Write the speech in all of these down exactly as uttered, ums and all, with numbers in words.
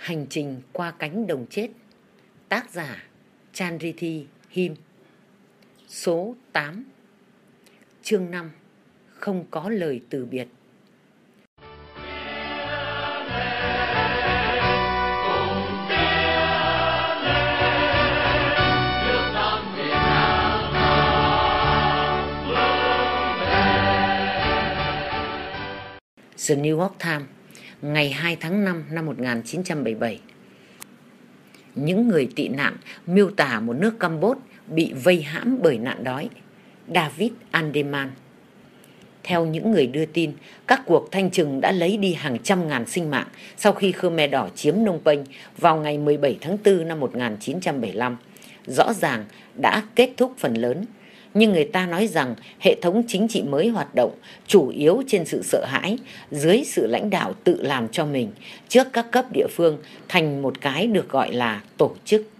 Hành trình qua cánh đồng chết. Tác giả Chanrithi Him. Số tám. Chương năm. Không có lời từ biệt. The New York Times, ngày hai tháng năm năm một nghìn chín trăm bảy mươi bảy. Những người tị nạn miêu tả một nước Campuchia bị vây hãm bởi nạn đói. David Andeman. Theo những người đưa tin, các cuộc thanh trừng đã lấy đi hàng trăm ngàn sinh mạng sau khi Khmer Đỏ chiếm Phnom Penh vào ngày mười bảy tháng tư năm một nghìn chín trăm bảy mươi lăm. Rõ ràng đã kết thúc phần lớn. Nhưng người ta nói rằng hệ thống chính trị mới hoạt động chủ yếu trên sự sợ hãi, dưới sự lãnh đạo tự làm cho mình trước các cấp địa phương thành một cái được gọi là tổ chức.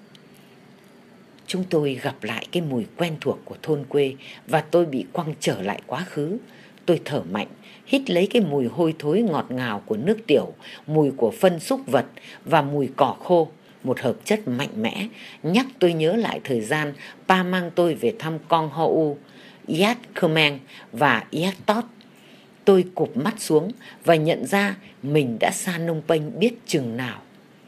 Chúng tôi gặp lại cái mùi quen thuộc của thôn quê và tôi bị quăng trở lại quá khứ. Tôi thở mạnh, hít lấy cái mùi hôi thối ngọt ngào của nước tiểu, mùi của phân súc vật và mùi cỏ khô. Một hợp chất mạnh mẽ nhắc tôi nhớ lại thời gian Pa mang tôi về thăm Con Ho U, Iat Khmer và Iat Tot. Tôi cụp mắt xuống và nhận ra mình đã xa Phnom Penh biết chừng nào.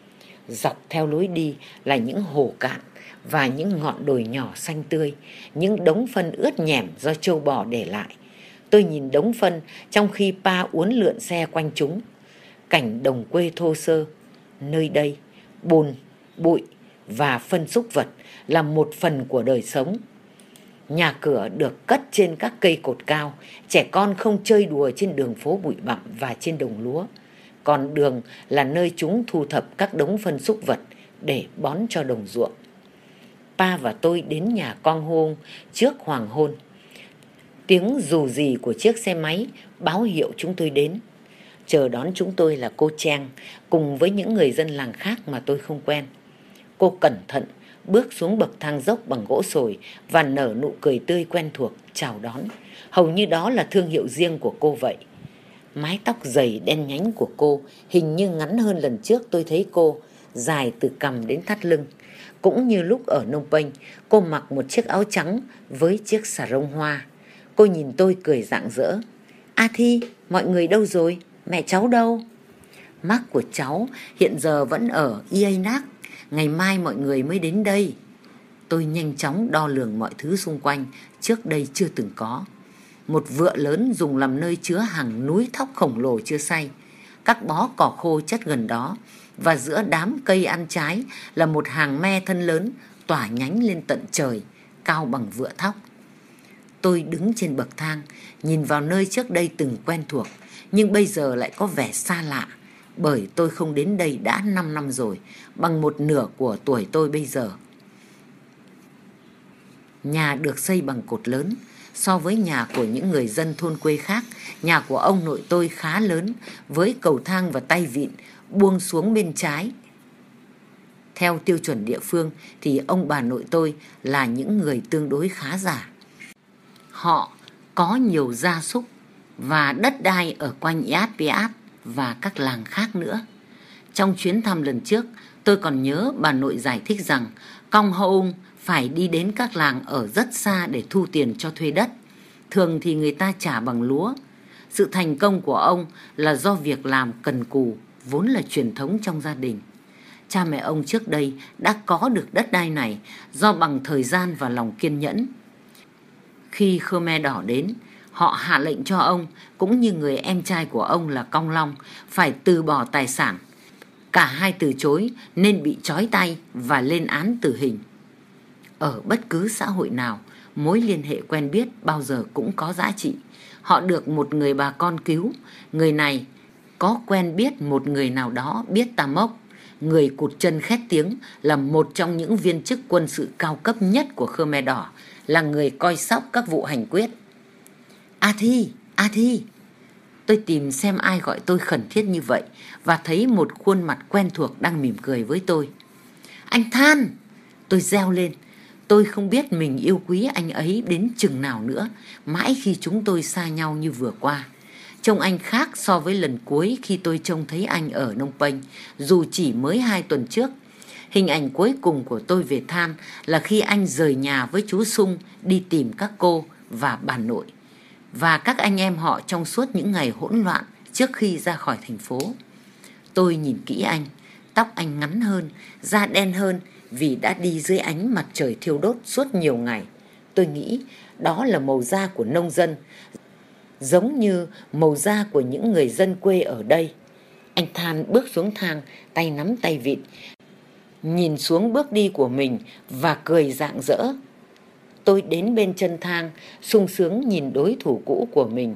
Dọc theo lối đi là những hồ cạn và những ngọn đồi nhỏ xanh tươi, những đống phân ướt nhẻm do trâu bò để lại. Tôi nhìn đống phân trong khi Pa uốn lượn xe quanh chúng. Cảnh đồng quê thô sơ, nơi đây bùn, bụi và phân súc vật là một phần của đời sống. Nhà cửa được cất trên các cây cột cao, trẻ con không chơi đùa trên đường phố bụi bặm và trên đồng lúa. Còn đường là nơi chúng thu thập các đống phân súc vật để bón cho đồng ruộng. Pa và tôi đến nhà Con Hôn trước hoàng hôn. Tiếng rù rì của chiếc xe máy báo hiệu chúng tôi đến. Chờ đón chúng tôi là cô Trang cùng với những người dân làng khác mà tôi không quen. Cô cẩn thận bước xuống bậc thang dốc bằng gỗ sồi và nở nụ cười tươi quen thuộc chào đón. Hầu như đó là thương hiệu riêng của cô vậy. Mái tóc dày đen nhánh của cô hình như ngắn hơn lần trước tôi thấy cô, dài từ cằm đến thắt lưng. Cũng như lúc ở Phnom Penh, cô mặc một chiếc áo trắng với chiếc xà rông hoa. Cô nhìn tôi cười rạng rỡ. A Thi, mọi người đâu rồi? Mẹ cháu đâu? Mắt của cháu hiện giờ vẫn ở Ianak. Ngày mai mọi người mới đến đây. Tôi nhanh chóng đo lường mọi thứ xung quanh, trước đây chưa từng có. Một vựa lớn dùng làm nơi chứa hàng núi thóc khổng lồ chưa xay. Các bó cỏ khô chất gần đó. Và giữa đám cây ăn trái là một hàng me thân lớn tỏa nhánh lên tận trời, cao bằng vựa thóc. Tôi đứng trên bậc thang, nhìn vào nơi trước đây từng quen thuộc, nhưng bây giờ lại có vẻ xa lạ, bởi tôi không đến đây đã năm năm rồi, bằng một nửa của tuổi tôi bây giờ. Nhà được xây bằng cột lớn. So với nhà của những người dân thôn quê khác, nhà của ông nội tôi khá lớn, với cầu thang và tay vịn buông xuống bên trái. Theo tiêu chuẩn địa phương thì ông bà nội tôi là những người tương đối khá giả. Họ có nhiều gia súc và đất đai ở quanh Iat Piat và các làng khác nữa. Trong chuyến thăm lần trước, tôi còn nhớ bà nội giải thích rằng Kong Houng phải đi đến các làng ở rất xa để thu tiền cho thuê đất. Thường thì người ta trả bằng lúa. Sự thành công của ông là do việc làm cần cù, vốn là truyền thống trong gia đình. Cha mẹ ông trước đây đã có được đất đai này do bằng thời gian và lòng kiên nhẫn. Khi Khmer Đỏ đến, họ hạ lệnh cho ông, cũng như người em trai của ông là Cong Long, phải từ bỏ tài sản. Cả hai từ chối nên bị trói tay và lên án tử hình. Ở bất cứ xã hội nào, mối liên hệ quen biết bao giờ cũng có giá trị. Họ được một người bà con cứu. Người này có quen biết một người nào đó biết Tamok. Người cụt chân khét tiếng là một trong những viên chức quân sự cao cấp nhất của Khmer Đỏ, là người coi sóc các vụ hành quyết. A Thi, A Thi. Tôi tìm xem ai gọi tôi khẩn thiết như vậy và thấy một khuôn mặt quen thuộc đang mỉm cười với tôi. Anh Than! Tôi reo lên. Tôi không biết mình yêu quý anh ấy đến chừng nào nữa, mãi khi chúng tôi xa nhau như vừa qua. Trông anh khác so với lần cuối khi tôi trông thấy anh ở Phnom Penh, dù chỉ mới hai tuần trước. Hình ảnh cuối cùng của tôi về Than là khi anh rời nhà với chú Sung đi tìm các cô và bà nội và các anh em họ trong suốt những ngày hỗn loạn trước khi ra khỏi thành phố. Tôi nhìn kỹ anh, tóc anh ngắn hơn, da đen hơn vì đã đi dưới ánh mặt trời thiêu đốt suốt nhiều ngày. Tôi nghĩ đó là màu da của nông dân, giống như màu da của những người dân quê ở đây. Anh Than bước xuống thang, tay nắm tay vịn, nhìn xuống bước đi của mình và cười rạng rỡ. Tôi đến bên chân thang, sung sướng nhìn đối thủ cũ của mình.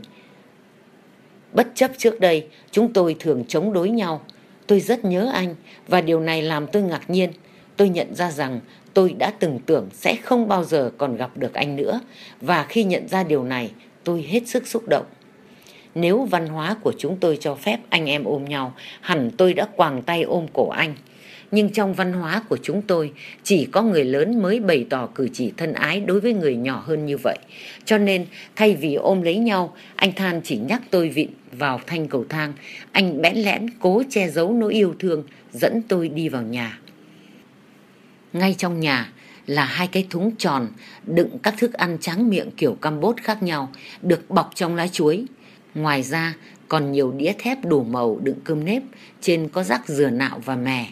Bất chấp trước đây, chúng tôi thường chống đối nhau. Tôi rất nhớ anh và điều này làm tôi ngạc nhiên. Tôi nhận ra rằng tôi đã từng tưởng sẽ không bao giờ còn gặp được anh nữa, và khi nhận ra điều này, tôi hết sức xúc động. Nếu văn hóa của chúng tôi cho phép anh em ôm nhau, hẳn tôi đã quàng tay ôm cổ anh. Nhưng trong văn hóa của chúng tôi, chỉ có người lớn mới bày tỏ cử chỉ thân ái đối với người nhỏ hơn như vậy. Cho nên, thay vì ôm lấy nhau, anh Than chỉ nhắc tôi vịn vào thanh cầu thang. Anh bẽn lẽn cố che giấu nỗi yêu thương, dẫn tôi đi vào nhà. Ngay trong nhà là hai cái thúng tròn đựng các thức ăn tráng miệng kiểu Campuchia khác nhau, được bọc trong lá chuối. Ngoài ra còn nhiều đĩa thép đủ màu đựng cơm nếp, trên có rắc dừa nạo và mè.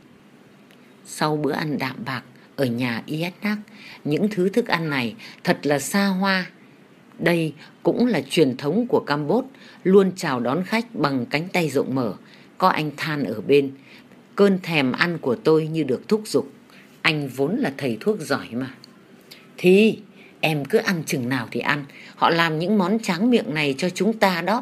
Sau bữa ăn đạm bạc ở nhà Yetnak, những thứ thức ăn này thật là xa hoa. Đây cũng là truyền thống của Campuchia, luôn chào đón khách bằng cánh tay rộng mở. Có anh Than ở bên, cơn thèm ăn của tôi như được thúc giục. Anh vốn là thầy thuốc giỏi mà. Thì em cứ ăn chừng nào thì ăn. Họ làm những món tráng miệng này cho chúng ta đó.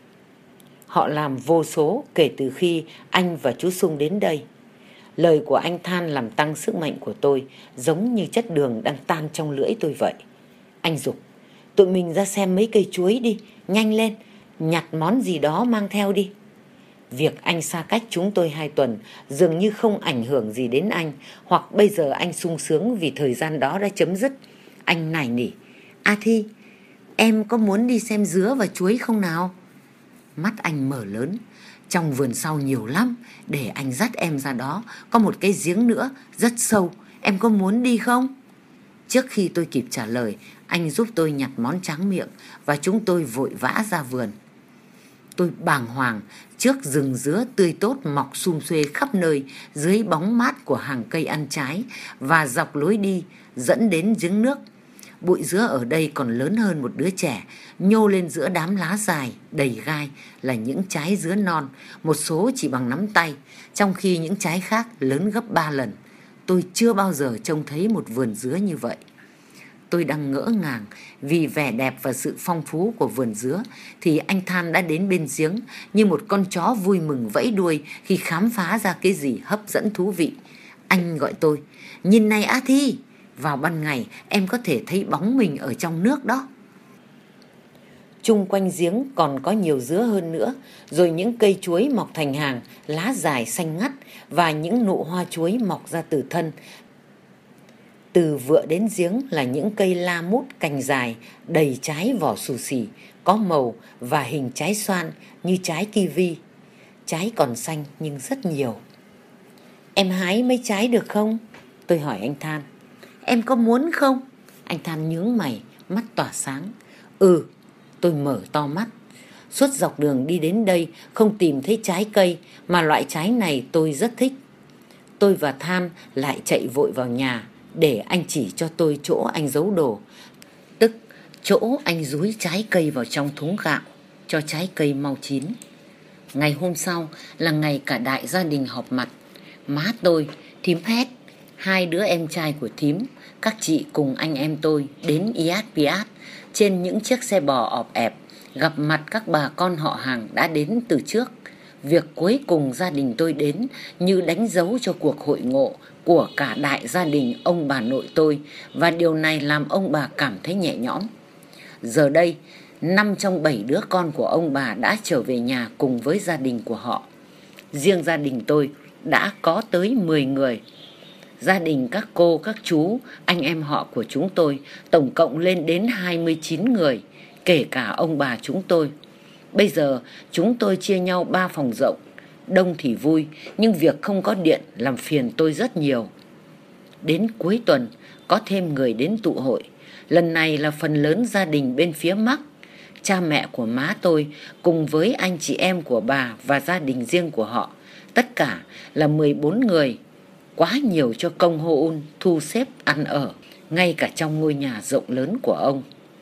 Họ làm vô số kể từ khi anh và chú Sung đến đây. Lời của anh Than làm tăng sức mạnh của tôi, giống như chất đường đang tan trong lưỡi tôi vậy. Anh giục, tụi mình ra xem mấy cây chuối đi, nhanh lên, nhặt món gì đó mang theo đi. Việc anh xa cách chúng tôi hai tuần dường như không ảnh hưởng gì đến anh, hoặc bây giờ anh sung sướng vì thời gian đó đã chấm dứt. Anh nài nỉ, A Thi, em có muốn đi xem dứa và chuối không nào? Mắt anh mở lớn, trong vườn sau nhiều lắm, để anh dắt em ra đó, có một cái giếng nữa, rất sâu, em có muốn đi không? Trước khi tôi kịp trả lời, anh giúp tôi nhặt món tráng miệng và chúng tôi vội vã ra vườn. Tôi bàng hoàng trước rừng dứa tươi tốt mọc sum xuê khắp nơi dưới bóng mát của hàng cây ăn trái và dọc lối đi dẫn đến giếng nước. Bụi dứa ở đây còn lớn hơn một đứa trẻ, nhô lên giữa đám lá dài đầy gai là những trái dứa non, một số chỉ bằng nắm tay, trong khi những trái khác lớn gấp ba lần. Tôi chưa bao giờ trông thấy một vườn dứa như vậy. Tôi đang ngỡ ngàng vì vẻ đẹp và sự phong phú của vườn dứa, thì anh Than đã đến bên giếng như một con chó vui mừng vẫy đuôi khi khám phá ra cái gì hấp dẫn thú vị. Anh gọi tôi, nhìn này A Thi, vào ban ngày em có thể thấy bóng mình ở trong nước đó. Chung quanh giếng còn có nhiều dứa hơn nữa, rồi những cây chuối mọc thành hàng, lá dài xanh ngắt và những nụ hoa chuối mọc ra từ thân. Từ vựa đến giếng là những cây la mút cành dài, đầy trái vỏ xù xì, có màu và hình trái xoan như trái kiwi. Trái còn xanh nhưng rất nhiều. Em hái mấy trái được không? Tôi hỏi anh Than. Em có muốn không? Anh Than nhướng mày, mắt tỏa sáng. Ừ, tôi mở to mắt. Suốt dọc đường đi đến đây không tìm thấy trái cây, mà loại trái này tôi rất thích. Tôi và Than lại chạy vội vào nhà để anh chỉ cho tôi chỗ anh giấu đồ, tức chỗ anh dúi trái cây vào trong thúng gạo cho trái cây mau chín. Ngày hôm sau là ngày cả đại gia đình họp mặt. Má tôi, thím Hét, hai đứa em trai của thím, các chị cùng anh em tôi đến Iat Piat trên những chiếc xe bò ọp ẹp, gặp mặt các bà con họ hàng đã đến từ trước. Việc cuối cùng gia đình tôi đến như đánh dấu cho cuộc hội ngộ của cả đại gia đình ông bà nội tôi, và điều này làm ông bà cảm thấy nhẹ nhõm. Giờ đây, năm trong bảy đứa con của ông bà đã trở về nhà cùng với gia đình của họ. Riêng gia đình tôi đã có tới mười người. Gia đình các cô, các chú, anh em họ của chúng tôi tổng cộng lên đến hai mươi chín người, kể cả ông bà chúng tôi. Bây giờ chúng tôi chia nhau ba phòng rộng. Đông thì vui, nhưng việc không có điện làm phiền tôi rất nhiều. Đến cuối tuần có thêm người đến tụ hội. Lần này là phần lớn gia đình bên phía Mark, cha mẹ của má tôi cùng với anh chị em của bà và gia đình riêng của họ. Tất cả là mười bốn người, quá nhiều cho công Ho-un thu xếp ăn ở, ngay cả trong ngôi nhà rộng lớn của ông.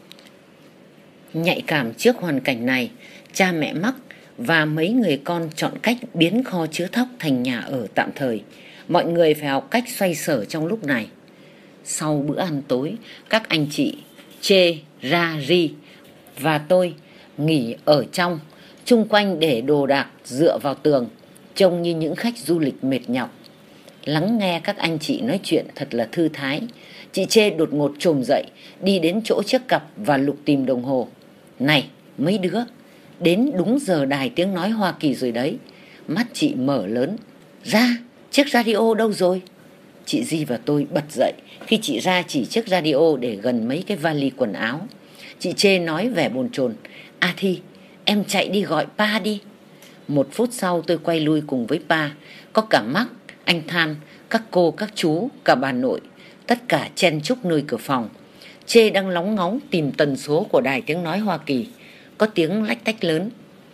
Nhạy cảm trước hoàn cảnh này, cha mẹ Mark và mấy người con chọn cách biến kho chứa thóc thành nhà ở tạm thời. Mọi người phải học cách xoay sở trong lúc này. Sau bữa ăn tối, các anh chị Chê, Ra, Ri và tôi nghỉ ở trong, chung quanh để đồ đạc dựa vào tường, trông như những khách du lịch mệt nhọc. Lắng nghe các anh chị nói chuyện thật là thư thái. Chị Chê đột ngột trồm dậy, đi đến chỗ chiếc cặp và lục tìm đồng hồ. Này, mấy đứa, đến đúng giờ đài tiếng nói Hoa Kỳ rồi đấy. Mắt chị mở lớn. Ra, chiếc radio đâu rồi? Chị Di và tôi bật dậy khi chị Ra chỉ chiếc radio để gần mấy cái vali quần áo. Chị Chê nói vẻ bồn chồn. À thì, em chạy đi gọi pa đi. Một phút sau tôi quay lui cùng với pa. Có cả Mark, anh Than, các cô, các chú, cả bà nội. Tất cả chen chúc nơi cửa phòng. Chê đang lóng ngóng tìm tần số của đài tiếng nói Hoa Kỳ. Có tiếng lách tách lớn.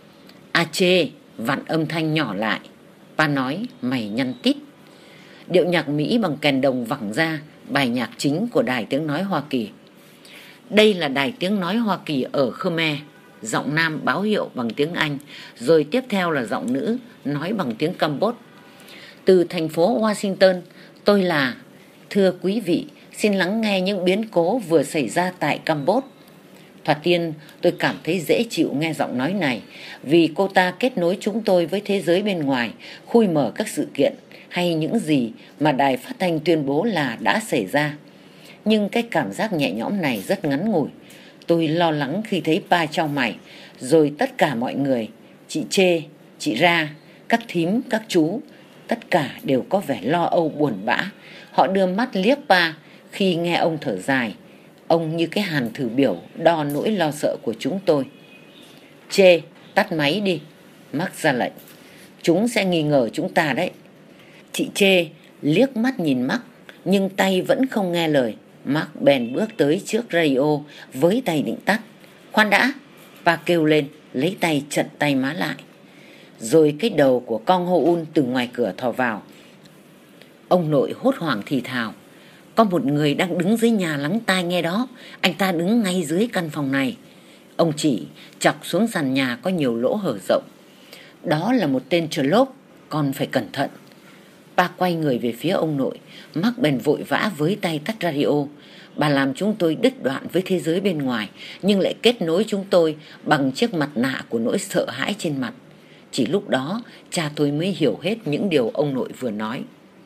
À Chê, vặn âm thanh nhỏ lại. Pa nói, mày nhăn tít. Điệu nhạc Mỹ bằng kèn đồng vẳng ra, bài nhạc chính của đài tiếng nói Hoa Kỳ. Đây là đài tiếng nói Hoa Kỳ ở Khmer. Giọng nam báo hiệu bằng tiếng Anh, rồi tiếp theo là giọng nữ nói bằng tiếng Campuchia. Từ thành phố Washington, tôi là: thưa quý vị, xin lắng nghe những biến cố vừa xảy ra tại Campuchia. Thoạt tiên tôi cảm thấy dễ chịu nghe giọng nói này, vì cô ta kết nối chúng tôi với thế giới bên ngoài, khui mở các sự kiện hay những gì mà đài phát thanh tuyên bố là đã xảy ra. Nhưng cái cảm giác nhẹ nhõm này rất ngắn ngủi. Tôi lo lắng khi thấy pa chau mày, rồi tất cả mọi người, chị Chê, chị Ra, các thím, các chú, tất cả đều có vẻ lo âu buồn bã. Họ đưa mắt liếc pa khi nghe ông thở dài. Ông như cái hàn thử biểu đo nỗi lo sợ của chúng tôi. Chê, tắt máy đi. Mark ra lệnh. Chúng sẽ nghi ngờ chúng ta đấy. Chị Chê liếc mắt nhìn Mark, nhưng tay vẫn không nghe lời. Mark bèn bước tới trước radio với tay định tắt. Khoan đã, pa kêu lên, lấy tay chặn tay má lại. Rồi cái đầu của con Ho-un từ ngoài cửa thò vào. Ông nội hốt hoảng thì thào. Có một người đang đứng dưới nhà lắng tai nghe đó. Anh ta đứng ngay dưới căn phòng này. Ông chỉ chọc xuống sàn nhà có nhiều lỗ hở rộng. Đó là một tên trờ lốp, con phải cẩn thận. Pa quay người về phía ông nội. Mark bèn vội vã với tay tắt radio. Bà làm chúng tôi đứt đoạn với thế giới bên ngoài, nhưng lại kết nối chúng tôi bằng chiếc mặt nạ của nỗi sợ hãi trên mặt. Chỉ lúc đó cha tôi mới hiểu hết những điều ông nội vừa nói.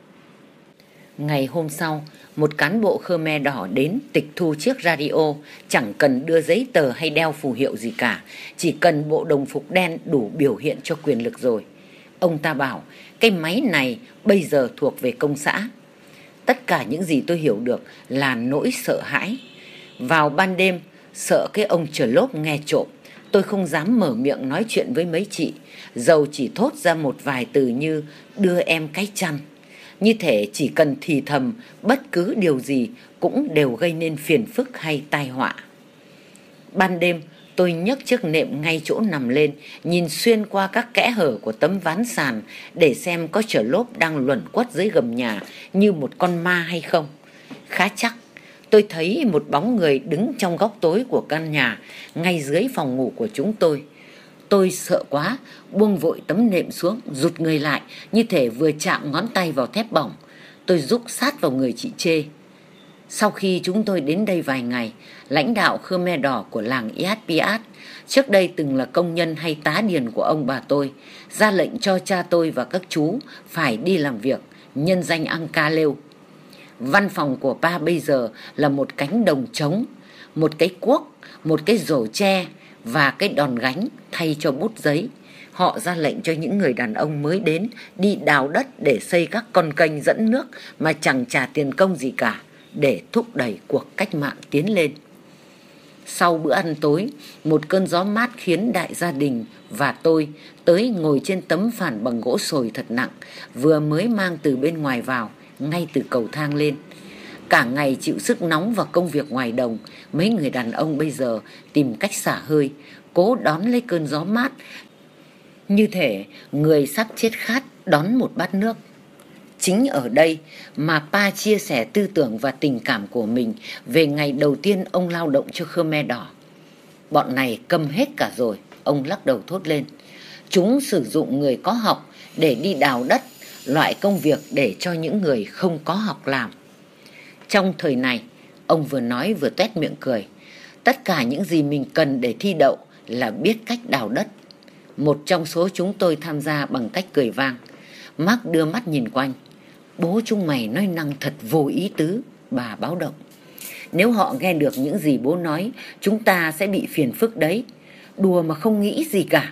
Ngày hôm sau, một cán bộ Khmer đỏ đến tịch thu chiếc radio, chẳng cần đưa giấy tờ hay đeo phù hiệu gì cả, chỉ cần bộ đồng phục đen đủ biểu hiện cho quyền lực rồi. Ông ta bảo cái máy này bây giờ thuộc về công xã. Tất cả những gì tôi hiểu được là nỗi sợ hãi. Vào ban đêm, sợ cái ông trờ lốp nghe trộm, tôi không dám mở miệng nói chuyện với mấy chị, dầu chỉ thốt ra một vài từ như đưa em cái chăn. Như thể chỉ cần thì thầm bất cứ điều gì cũng đều gây nên phiền phức hay tai họa. Ban đêm tôi nhấc chiếc nệm ngay chỗ nằm lên, nhìn xuyên qua các kẽ hở của tấm ván sàn để xem có trờ lốp đang luẩn quất dưới gầm nhà như một con ma hay không. Khá chắc tôi thấy một bóng người đứng trong góc tối của căn nhà ngay dưới phòng ngủ của chúng tôi. Tôi sợ quá, buông vội tấm nệm xuống, rụt người lại như thể vừa chạm ngón tay vào thép bỏng. Tôi rúc sát vào người chị Chê. Sau khi chúng tôi đến đây vài ngày, lãnh đạo Khmer đỏ của làng Yat Piat, trước đây từng là công nhân hay tá điền của ông bà tôi, ra lệnh cho cha tôi và các chú phải đi làm việc, nhân danh Angka Lêu. Văn phòng của pa bây giờ là một cánh đồng trống, một cái cuốc, một cái rổ tre và cái đòn gánh thay cho bút giấy. Họ ra lệnh cho những người đàn ông mới đến đi đào đất để xây các con kênh dẫn nước mà chẳng trả tiền công gì cả, để thúc đẩy cuộc cách mạng tiến lên. Sau bữa ăn tối, một cơn gió mát khiến đại gia đình và tôi tới ngồi trên tấm phản bằng gỗ sồi thật nặng, vừa mới mang từ bên ngoài vào, ngay từ cầu thang lên. Cả ngày chịu sức nóng và công việc ngoài đồng, mấy người đàn ông bây giờ tìm cách xả hơi, cố đón lấy cơn gió mát, như thể người sắp chết khát đón một bát nước. Chính ở đây mà Pa chia sẻ tư tưởng và tình cảm của mình về ngày đầu tiên ông lao động cho Khmer Đỏ. Bọn này câm hết cả rồi, ông lắc đầu thốt lên. Chúng sử dụng người có học để đi đào đất, loại công việc để cho những người không có học làm. Trong thời này, ông vừa nói vừa toét miệng cười. Tất cả những gì mình cần để thi đậu là biết cách đào đất. Một trong số chúng tôi tham gia bằng cách cười vang. Mark đưa mắt nhìn quanh. Bố chúng mày nói năng thật vô ý tứ, bà báo động. Nếu họ nghe được những gì bố nói, chúng ta sẽ bị phiền phức đấy. Đùa mà không nghĩ gì cả.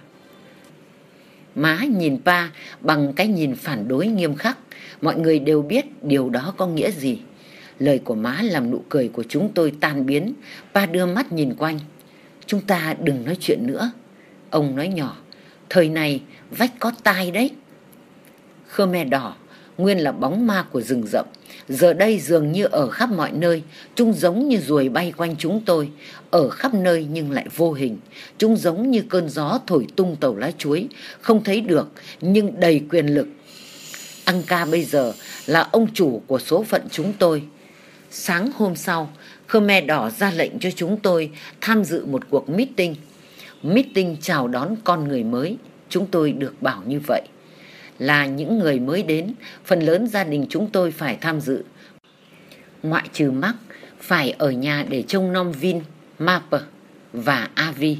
Má nhìn Pa bằng cái nhìn phản đối nghiêm khắc. Mọi người đều biết điều đó có nghĩa gì. Lời của má làm nụ cười của chúng tôi tan biến. Pa đưa mắt nhìn quanh. Chúng ta đừng nói chuyện nữa. Ông nói nhỏ. Thời này vách có tai đấy. Khmer Đỏ nguyên là bóng ma của rừng rậm, giờ đây dường như ở khắp mọi nơi. Chúng giống như ruồi bay quanh chúng tôi, ở khắp nơi nhưng lại vô hình. Chúng giống như cơn gió thổi tung tàu lá chuối, không thấy được nhưng đầy quyền lực. Angka bây giờ là ông chủ của số phận chúng tôi. Sáng hôm sau, Khmer Đỏ ra lệnh cho chúng tôi tham dự một cuộc meeting. Meeting chào đón con người mới, chúng tôi được bảo như vậy. Là những người mới đến, phần lớn gia đình chúng tôi phải tham dự. Ngoại trừ Mark, phải ở nhà để trông nom Vin, Mapper và Avi.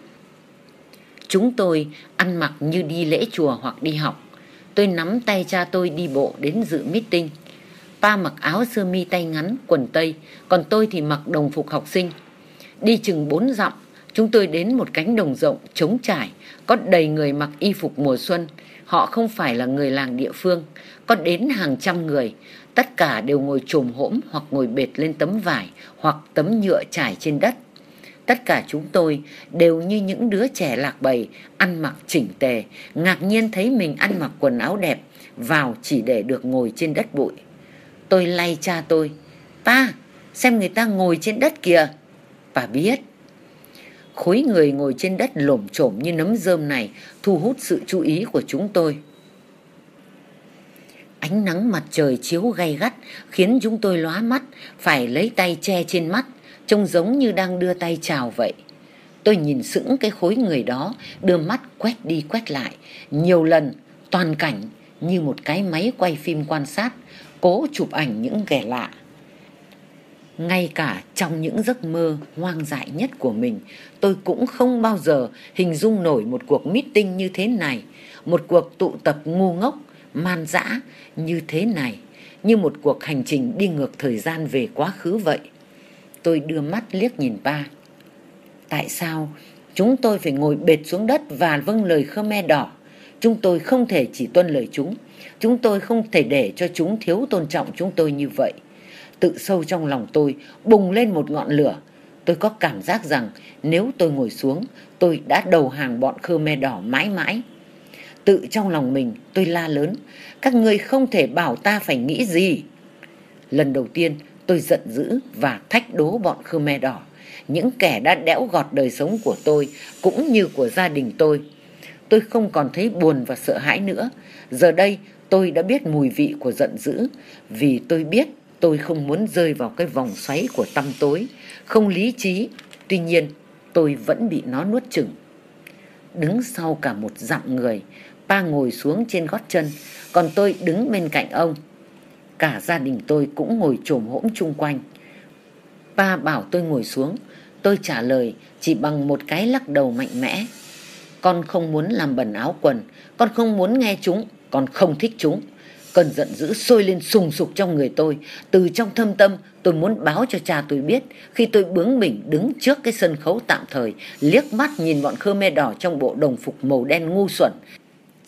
Chúng tôi ăn mặc như đi lễ chùa hoặc đi học. Tôi nắm tay cha tôi đi bộ đến dự meeting. Pa mặc áo sơ mi tay ngắn, quần tây, còn tôi thì mặc đồng phục học sinh. Đi chừng bốn dặm, chúng tôi đến một cánh đồng rộng, trống trải, có đầy người mặc y phục mùa xuân. Họ không phải là người làng địa phương, có đến hàng trăm người. Tất cả đều ngồi chồm hổm hoặc ngồi bệt lên tấm vải hoặc tấm nhựa trải trên đất. Tất cả chúng tôi đều như những đứa trẻ lạc bầy, ăn mặc chỉnh tề, ngạc nhiên thấy mình ăn mặc quần áo đẹp, vào chỉ để được ngồi trên đất bụi. Tôi lay cha tôi. Pa, xem người ta ngồi trên đất kìa. Pa biết. Khối người ngồi trên đất lổm chổm như nấm rơm này thu hút sự chú ý của chúng tôi. Ánh nắng mặt trời chiếu gay gắt khiến chúng tôi lóa mắt, phải lấy tay che trên mắt, trông giống như đang đưa tay chào vậy. Tôi nhìn sững cái khối người đó, đưa mắt quét đi quét lại, nhiều lần, toàn cảnh như một cái máy quay phim quan sát, cố chụp ảnh những kẻ lạ. Ngay cả trong những giấc mơ hoang dại nhất của mình, tôi cũng không bao giờ hình dung nổi một cuộc meeting như thế này, một cuộc tụ tập ngu ngốc, man dã như thế này, như một cuộc hành trình đi ngược thời gian về quá khứ vậy. Tôi đưa mắt liếc nhìn Pa. Tại sao chúng tôi phải ngồi bệt xuống đất và vâng lời Khmer Đỏ? Chúng tôi không thể chỉ tuân lời chúng. Chúng tôi không thể để cho chúng thiếu tôn trọng chúng tôi như vậy. Tự sâu trong lòng tôi bùng lên một ngọn lửa. Tôi có cảm giác rằng nếu tôi ngồi xuống, tôi đã đầu hàng bọn Khmer Đỏ mãi mãi. Tự trong lòng mình tôi la lớn. Các ngươi không thể bảo ta phải nghĩ gì. Lần đầu tiên tôi giận dữ và thách đố bọn Khmer Đỏ, những kẻ đã đẽo gọt đời sống của tôi cũng như của gia đình tôi. Tôi không còn thấy buồn và sợ hãi nữa. Giờ đây tôi đã biết mùi vị của giận dữ, vì tôi biết tôi không muốn rơi vào cái vòng xoáy của tăm tối, không lý trí. Tuy nhiên tôi vẫn bị nó nuốt chửng. Đứng sau cả một dặm người, Pa ngồi xuống trên gót chân, còn tôi đứng bên cạnh ông. Cả gia đình tôi cũng ngồi chồm hổm chung quanh. Pa bảo tôi ngồi xuống. Tôi trả lời chỉ bằng một cái lắc đầu mạnh mẽ. Con không muốn làm bẩn áo quần, con không muốn nghe chúng, con không thích chúng. Cơn giận dữ sôi lên sùng sục trong người tôi. Từ trong thâm tâm tôi muốn báo cho cha tôi biết. Khi tôi bướng bỉnh đứng trước cái sân khấu tạm thời, liếc mắt nhìn bọn Khmer Đỏ trong bộ đồng phục màu đen ngu xuẩn,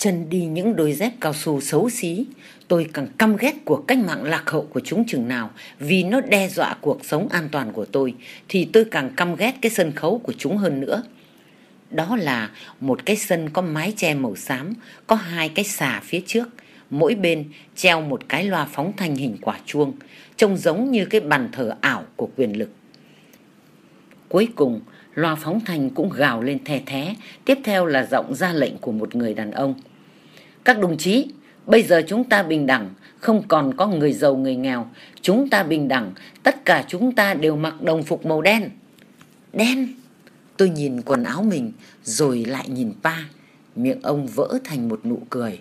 chân đi những đôi dép cao su xấu xí. Tôi càng căm ghét cuộc cách mạng lạc hậu của chúng chừng nào vì nó đe dọa cuộc sống an toàn của tôi, thì tôi càng căm ghét cái sân khấu của chúng hơn nữa. Đó là một cái sân có mái che màu xám, có hai cái xà phía trước, mỗi bên treo một cái loa phóng thanh hình quả chuông, trông giống như cái bàn thờ ảo của quyền lực. Cuối cùng, loa phóng thanh cũng gào lên the thé, tiếp theo là giọng ra lệnh của một người đàn ông. Các đồng chí, bây giờ chúng ta bình đẳng, không còn có người giàu người nghèo, chúng ta bình đẳng, tất cả chúng ta đều mặc đồng phục màu đen. Đen? Tôi nhìn quần áo mình rồi lại nhìn Pa, miệng ông vỡ thành một nụ cười.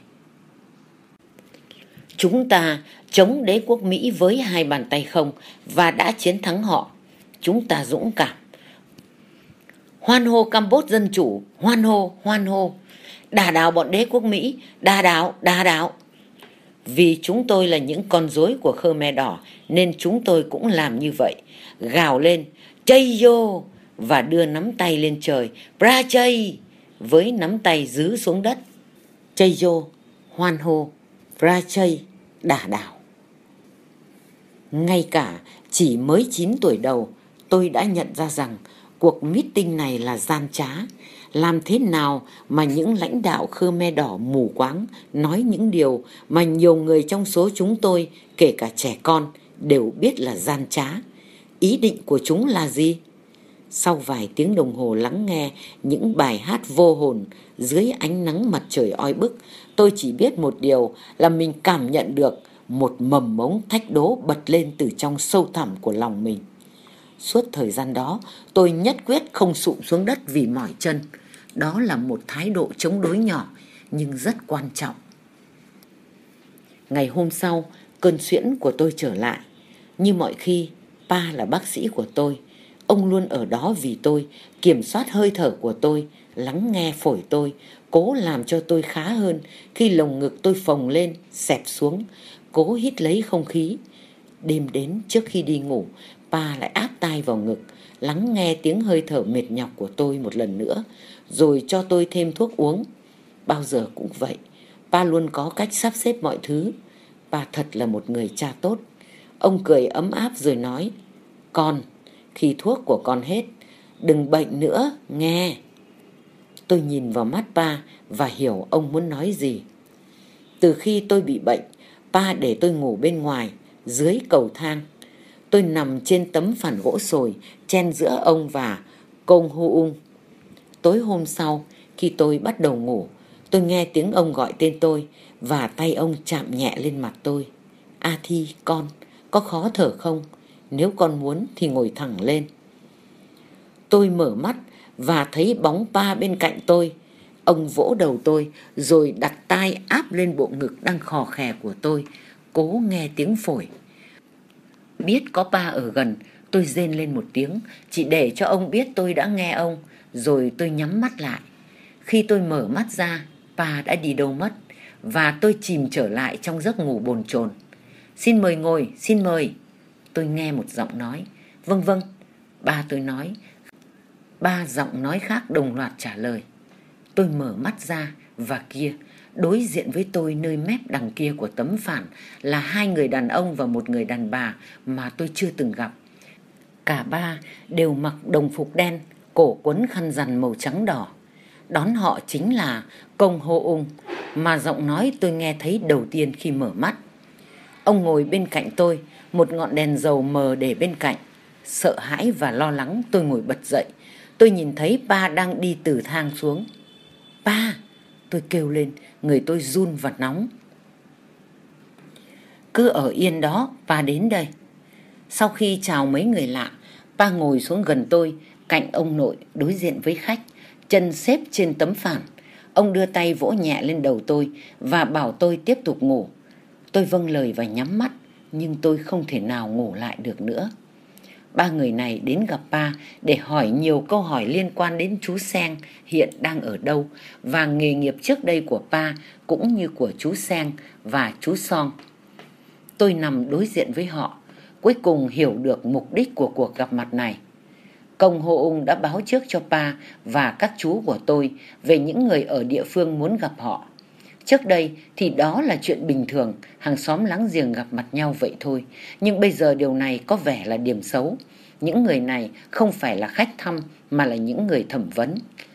Chúng ta chống đế quốc Mỹ với hai bàn tay không và đã chiến thắng họ. Chúng ta dũng cảm. Hoan hô Campuchia dân chủ, hoan hô, hoan hô. Đà đảo bọn đế quốc Mỹ, đà đảo, đà đảo. Vì chúng tôi là những con rối của Khmer Đỏ nên chúng tôi cũng làm như vậy. Gào lên, chây yo, và đưa nắm tay lên trời, bra chay, với nắm tay giữ xuống đất. Chây yo, hoan hô, bra chay, đà đảo. Ngay cả chỉ mới chín tuổi đầu, tôi đã nhận ra rằng cuộc meeting này là gian trá. Làm thế nào mà những lãnh đạo Khmer Đỏ mù quáng nói những điều mà nhiều người trong số chúng tôi, kể cả trẻ con, đều biết là gian trá? Ý định của chúng là gì? Sau vài tiếng đồng hồ lắng nghe những bài hát vô hồn dưới ánh nắng mặt trời oi bức, tôi chỉ biết một điều là mình cảm nhận được một mầm mống thách đố bật lên từ trong sâu thẳm của lòng mình. Suốt thời gian đó, tôi nhất quyết không sụp xuống đất vì mỏi chân. Đó là một thái độ chống đối nhỏ, nhưng rất quan trọng. Ngày hôm sau, cơn suyễn của tôi trở lại. Như mọi khi, Pa là bác sĩ của tôi. Ông luôn ở đó vì tôi, kiểm soát hơi thở của tôi, lắng nghe phổi tôi, cố làm cho tôi khá hơn khi lồng ngực tôi phồng lên, xẹp xuống, cố hít lấy không khí. Đêm đến trước khi đi ngủ, Pa lại áp tai vào ngực, lắng nghe tiếng hơi thở mệt nhọc của tôi một lần nữa, rồi cho tôi thêm thuốc uống. Bao giờ cũng vậy, Pa luôn có cách sắp xếp mọi thứ. Pa thật là một người cha tốt. Ông cười ấm áp rồi nói, con, khi thuốc của con hết, đừng bệnh nữa, nghe. Tôi nhìn vào mắt Pa và hiểu ông muốn nói gì. Từ khi tôi bị bệnh, Pa để tôi ngủ bên ngoài, dưới cầu thang. Tôi nằm trên tấm phản gỗ sồi, chen giữa ông và Công Hu Ung. Tối hôm sau, khi tôi bắt đầu ngủ, tôi nghe tiếng ông gọi tên tôi và tay ông chạm nhẹ lên mặt tôi. A Thi, con, có khó thở không? Nếu con muốn thì ngồi thẳng lên. Tôi mở mắt và thấy bóng Pa bên cạnh tôi. Ông vỗ đầu tôi rồi đặt tai áp lên bộ ngực đang khò khè của tôi, cố nghe tiếng phổi. Biết có Pa ở gần, tôi rên lên một tiếng, chỉ để cho ông biết tôi đã nghe ông, rồi tôi nhắm mắt lại. Khi tôi mở mắt ra, Pa đã đi đâu mất, và tôi chìm trở lại trong giấc ngủ bồn chồn. Xin mời ngồi, xin mời. Tôi nghe một giọng nói. Vâng vâng, ba tôi nói. Ba giọng nói khác đồng loạt trả lời. Tôi mở mắt ra và kia, đối diện với tôi nơi mép đằng kia của tấm phản là hai người đàn ông và một người đàn bà mà tôi chưa từng gặp. Cả ba đều mặc đồng phục đen, cổ quấn khăn rằn màu trắng đỏ. Đón họ chính là Công Hô Ung mà giọng nói tôi nghe thấy đầu tiên khi mở mắt. Ông ngồi bên cạnh tôi, một ngọn đèn dầu mờ để bên cạnh. Sợ hãi và lo lắng, tôi ngồi bật dậy. Tôi nhìn thấy Pa đang đi từ thang xuống. Pa! Tôi kêu lên, người tôi run và nóng. Cứ ở yên đó, Pa đến đây. Sau khi chào mấy người lạ, Pa ngồi xuống gần tôi, cạnh ông nội, đối diện với khách, chân xếp trên tấm phản. Ông đưa tay vỗ nhẹ lên đầu tôi và bảo tôi tiếp tục ngủ. Tôi vâng lời và nhắm mắt, nhưng tôi không thể nào ngủ lại được nữa. Ba người này đến gặp Pa để hỏi nhiều câu hỏi liên quan đến chú Seng hiện đang ở đâu và nghề nghiệp trước đây của Pa cũng như của chú Seng và chú Song. Tôi nằm đối diện với họ, cuối cùng hiểu được mục đích của cuộc gặp mặt này. Công Hô Ung đã báo trước cho Pa và các chú của tôi về những người ở địa phương muốn gặp họ. Trước đây thì đó là chuyện bình thường, hàng xóm láng giềng gặp mặt nhau vậy thôi. Nhưng bây giờ điều này có vẻ là điểm xấu. Những người này không phải là khách thăm mà là những người thẩm vấn.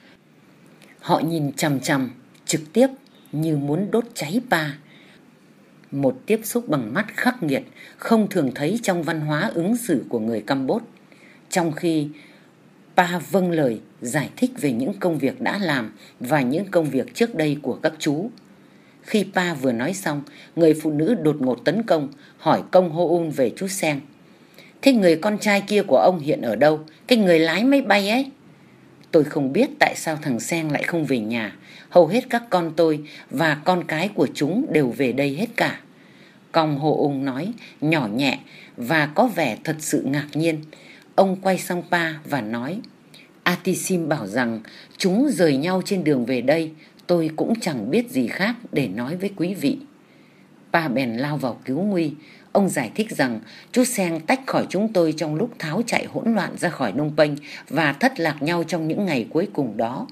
Họ nhìn chằm chằm, trực tiếp như muốn đốt cháy Pa. Một tiếp xúc bằng mắt khắc nghiệt, không thường thấy trong văn hóa ứng xử của người Campuchia. Trong khi Pa vâng lời giải thích về những công việc đã làm và những công việc trước đây của các chú. Khi Pa vừa nói xong, người phụ nữ đột ngột tấn công, hỏi Công Hô Un về chú Seng. Thế người con trai kia của ông hiện ở đâu? Cái người lái máy bay ấy. Tôi không biết tại sao thằng Seng lại không về nhà. Hầu hết các con tôi và con cái của chúng đều về đây hết cả. Công Hô Un nói nhỏ nhẹ và có vẻ thật sự ngạc nhiên. Ông quay sang Pa và nói: Atisim bảo rằng chúng rời nhau trên đường về đây. Tôi cũng chẳng biết gì khác để nói với quý vị. Pa bèn lao vào cứu nguy. Ông giải thích rằng chú Seng tách khỏi chúng tôi trong lúc tháo chạy hỗn loạn ra khỏi Phnom Penh và thất lạc nhau trong những ngày cuối cùng đó.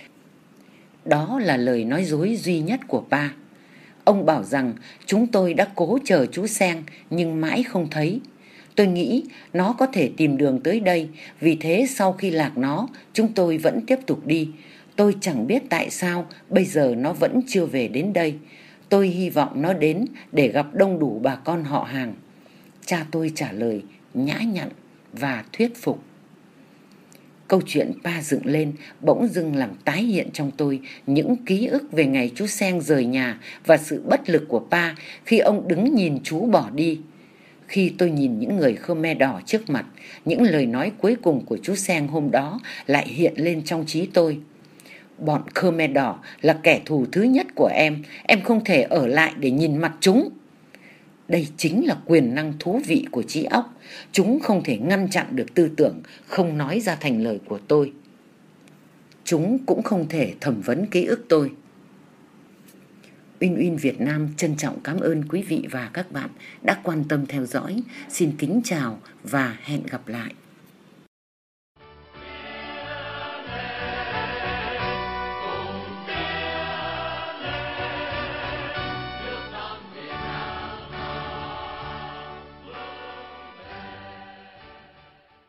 Đó là lời nói dối duy nhất của Pa. Ông bảo rằng chúng tôi đã cố chờ chú Seng nhưng mãi không thấy. Tôi nghĩ nó có thể tìm đường tới đây, vì thế sau khi lạc nó, chúng tôi vẫn tiếp tục đi. Tôi chẳng biết tại sao bây giờ nó vẫn chưa về đến đây. Tôi hy vọng nó đến để gặp đông đủ bà con họ hàng. Cha tôi trả lời nhã nhặn và thuyết phục. Câu chuyện Pa dựng lên bỗng dưng làm tái hiện trong tôi những ký ức về ngày chú Seng rời nhà và sự bất lực của Pa khi ông đứng nhìn chú bỏ đi. Khi tôi nhìn những người Khmer đỏ trước mặt, những lời nói cuối cùng của chú Seng hôm đó lại hiện lên trong trí tôi. Bọn Khmer đỏ là kẻ thù thứ nhất của em, em không thể ở lại để nhìn mặt chúng. Đây chính là quyền năng thú vị của trí óc. Chúng không thể ngăn chặn được tư tưởng không nói ra thành lời của tôi. Chúng cũng không thể thẩm vấn ký ức tôi. Uyên Uyên Việt Nam trân trọng cảm ơn quý vị và các bạn đã quan tâm theo dõi. Xin kính chào và hẹn gặp lại.